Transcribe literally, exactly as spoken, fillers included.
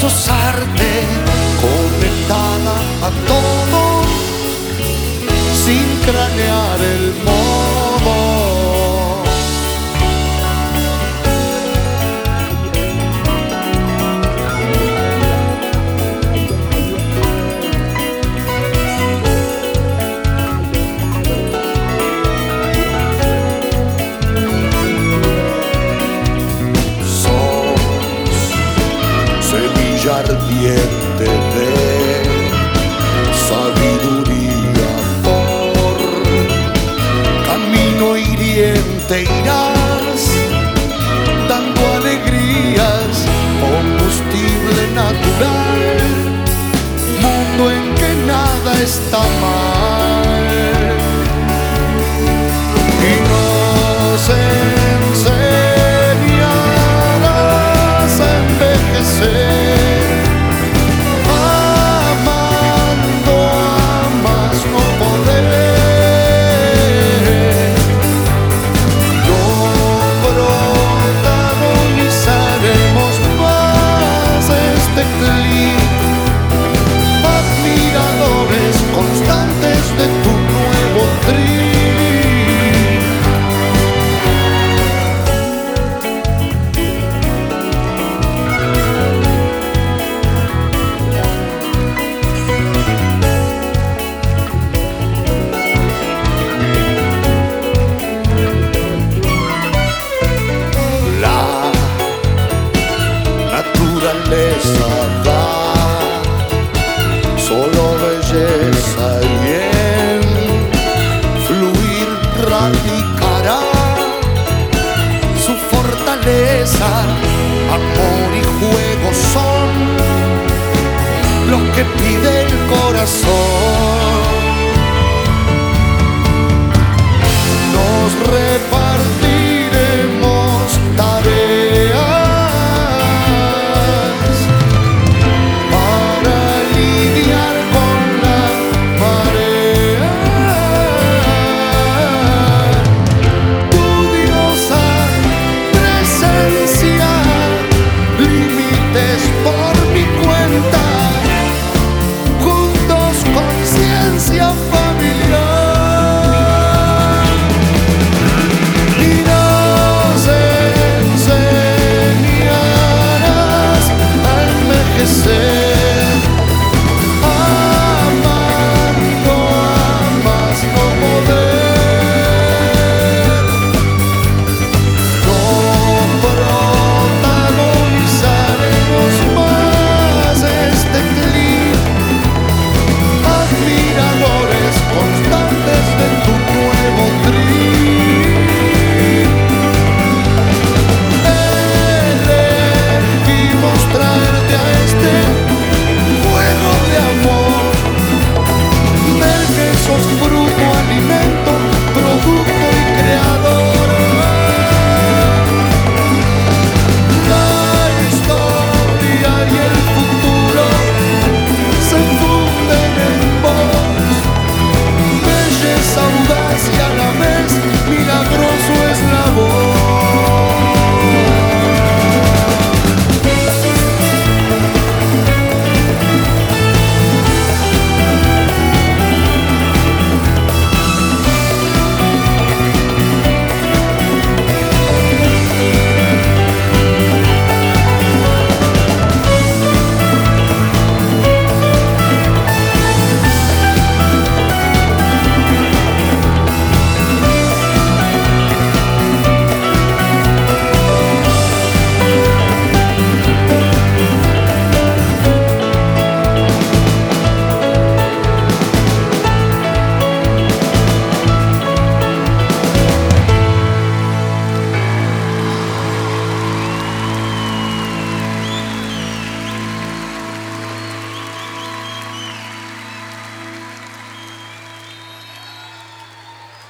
sos arte conectada a todo, sin cranear el modo. Ardiente de sabiduría, por camino hiriente irás, dando alegrías, combustible natural, mundo en que nada está mal. Y nos enseñarás a envejecer, admiradores constantes de tu nuevo tri. La naturaleza da solo belleza y en fluir radicará su fortaleza. Amor y juego son lo que pide el corazón. Nos repartiremos tareas por